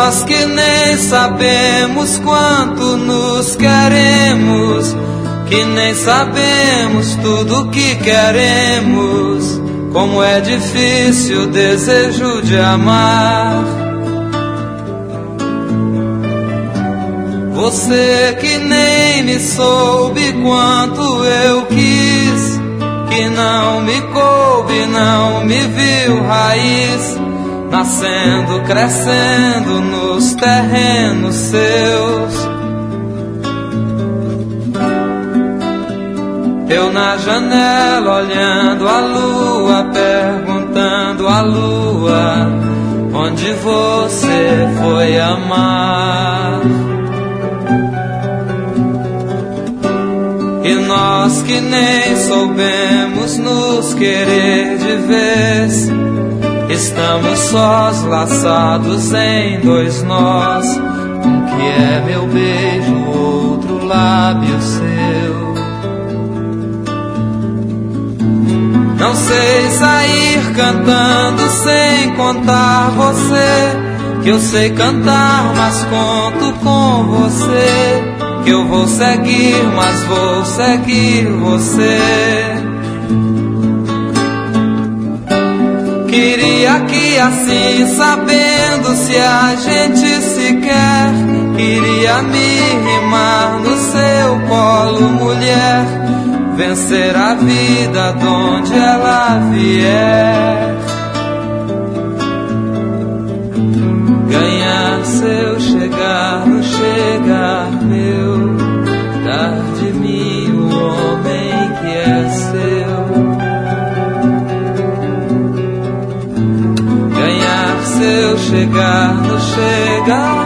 nós que nem sabemos quanto nos queremos, que nem sabemos tudo que queremos, como é difícil o desejo de amar. Você que nem me soube quanto eu quis, que não me coube, não me viu raiz, nascendo, crescendo nos terrenos seus. Eu na janela olhando a lua, perguntando à lua onde você foi amar. E nós que nem soubemos nos querer de vez, estamos sós, laçados em dois nós. Um que é meu beijo, outro lábio seu. Não sei sair cantando sem contar você, que eu sei cantar, mas conto com você. Que eu vou seguir, mas vou seguir você. Queria que assim, sabendo se a gente se quer, queria me rimar no seu colo, mulher, vencer a vida donde ela vier, ganhar seu chegar no chegar meu, dar de mim o homem que é seu, ganhar seu chegar no chegar